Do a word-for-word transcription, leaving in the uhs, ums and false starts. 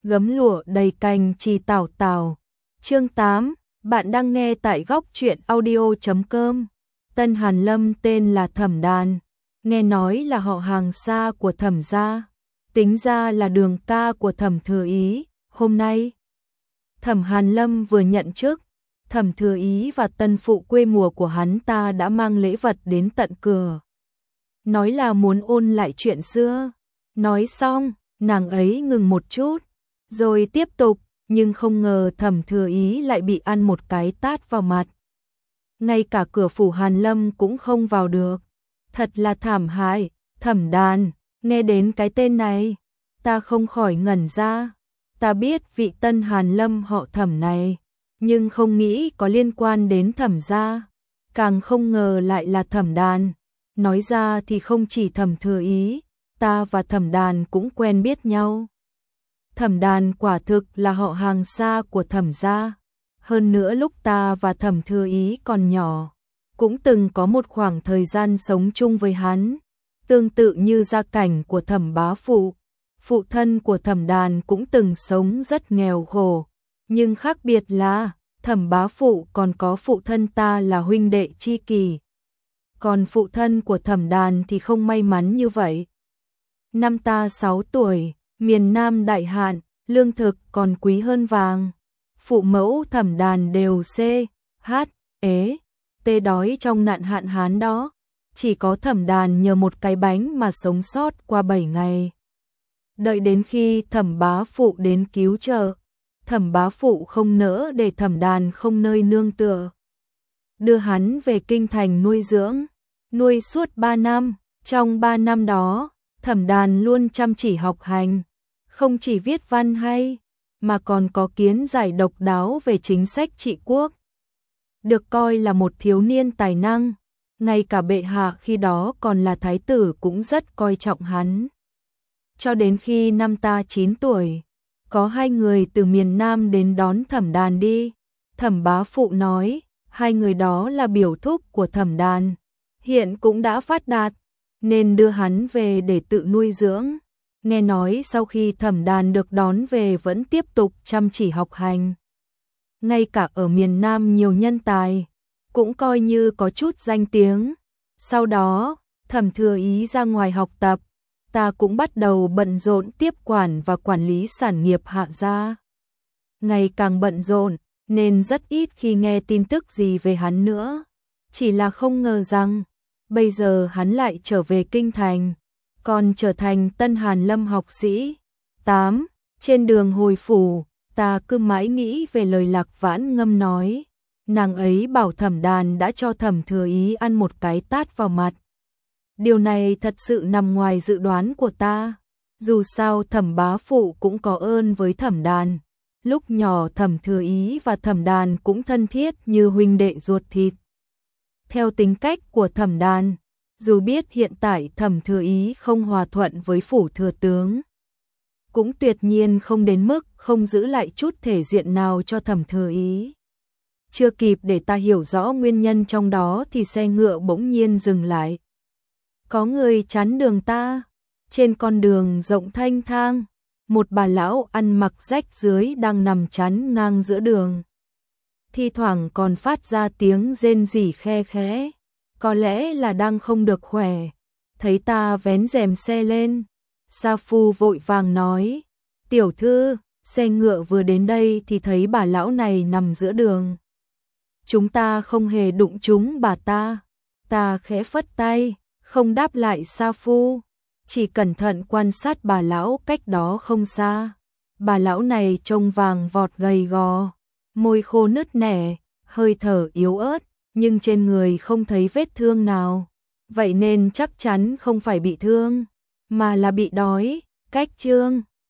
gấm lụa đầy cành chì tảo tảo. Chương tám, bạn đang nghe tại góc truyện audio chấm com. Tân Hàn Lâm tên là Thẩm Đàn, nghe nói là họ hàng xa của Thẩm gia, tính ra là đường ca của Thẩm Thừa Ý. Hôm nay, Thẩm Hàn Lâm vừa nhận chức, Thẩm Thừa Ý và tân phụ quê mùa của hắn ta đã mang lễ vật đến tận cửa. Nói là muốn ôn lại chuyện xưa. Nói xong, nàng ấy ngừng một chút, rồi tiếp tục, nhưng không ngờ Thẩm Thừa Ý lại bị ăn một cái tát vào mặt. Ngay cả cửa phủ Hàn Lâm cũng không vào được. Thật là thảm hại. Thẩm Đàn, nghe đến cái tên này, ta không khỏi ngẩn ra. Ta biết vị tân Hàn Lâm họ Thẩm này, nhưng không nghĩ có liên quan đến Thẩm gia, càng không ngờ lại là Thẩm Đàn. Nói ra thì không chỉ Thẩm Thừa Ý, ta và Thẩm Đàn cũng quen biết nhau. Thẩm Đàn quả thực là họ hàng xa của Thẩm gia. Hơn nữa lúc ta và Thẩm Thừa Ý còn nhỏ, cũng từng có một khoảng thời gian sống chung với hắn. Tương tự như gia cảnh của Thẩm bá phụ, phụ thân của Thẩm Đàn cũng từng sống rất nghèo khổ. Nhưng khác biệt là, Thẩm bá phụ còn có phụ thân ta là huynh đệ chi kỷ. Còn phụ thân của Thẩm Đàn thì không may mắn như vậy. Năm ta sáu tuổi, miền Nam đại hạn, lương thực còn quý hơn vàng. Phụ mẫu Thẩm Đàn đều C, H, ế, tê đói trong nạn hạn hán đó. Chỉ có Thẩm Đàn nhờ một cái bánh mà sống sót qua bảy ngày. Đợi đến khi Thẩm bá phụ đến cứu trợ, Thẩm bá phụ không nỡ để Thẩm Đàn không nơi nương tựa, đưa hắn về kinh thành nuôi dưỡng, nuôi suốt ba năm. Trong ba năm đó, Thẩm Đàn luôn chăm chỉ học hành, không chỉ viết văn hay, mà còn có kiến giải độc đáo về chính sách trị quốc. Được coi là một thiếu niên tài năng, ngay cả bệ hạ khi đó còn là thái tử cũng rất coi trọng hắn. Cho đến khi năm ta chín tuổi, có hai người từ miền Nam đến đón Thẩm Đàn đi. Thẩm bá phụ nói, hai người đó là biểu thúc của Thẩm Đàn, hiện cũng đã phát đạt, nên đưa hắn về để tự nuôi dưỡng. Nghe nói sau khi Thẩm Đàn được đón về vẫn tiếp tục chăm chỉ học hành. Ngay cả ở miền Nam nhiều nhân tài, cũng coi như có chút danh tiếng. Sau đó, Thẩm Thừa Ý ra ngoài học tập, ta cũng bắt đầu bận rộn tiếp quản và quản lý sản nghiệp Hạ gia. Ngày càng bận rộn, nên rất ít khi nghe tin tức gì về hắn nữa. Chỉ là không ngờ rằng, bây giờ hắn lại trở về kinh thành, còn trở thành tân Hàn Lâm học sĩ. tám. Trên đường hồi phủ, ta cứ mãi nghĩ về lời Lạc Vãn Ngâm nói. Nàng ấy bảo Thẩm Đàn đã cho Thẩm Thừa Ý ăn một cái tát vào mặt. Điều này thật sự nằm ngoài dự đoán của ta. Dù sao Thẩm bá phụ cũng có ơn với Thẩm Đàn. Lúc nhỏ Thẩm Thừa Ý và Thẩm Đàn cũng thân thiết như huynh đệ ruột thịt. Theo tính cách của Thẩm Đàn, dù biết hiện tại Thẩm Thừa Ý không hòa thuận với phủ thừa tướng, cũng tuyệt nhiên không đến mức không giữ lại chút thể diện nào cho Thẩm Thừa Ý. Chưa kịp để ta hiểu rõ nguyên nhân trong đó thì xe ngựa bỗng nhiên dừng lại. Có người chắn đường ta. Trên con đường rộng thanh thang, một bà lão ăn mặc rách rưới đang nằm chắn ngang giữa đường. Thi thoảng còn phát ra tiếng rên rỉ khe khẽ, có lẽ là đang không được khỏe. Thấy ta vén rèm xe lên, Sa Phu vội vàng nói, tiểu thư, xe ngựa vừa đến đây thì thấy bà lão này nằm giữa đường. Chúng ta không hề đụng trúng bà ta. Ta khẽ phất tay, không đáp lại Sa Phu, chỉ cẩn thận quan sát bà lão cách đó không xa. Bà lão này trông vàng vọt gầy gò, môi khô nứt nẻ, hơi thở yếu ớt, nhưng trên người không thấy vết thương nào. Vậy nên chắc chắn không phải bị thương, mà là bị đói. Cách chương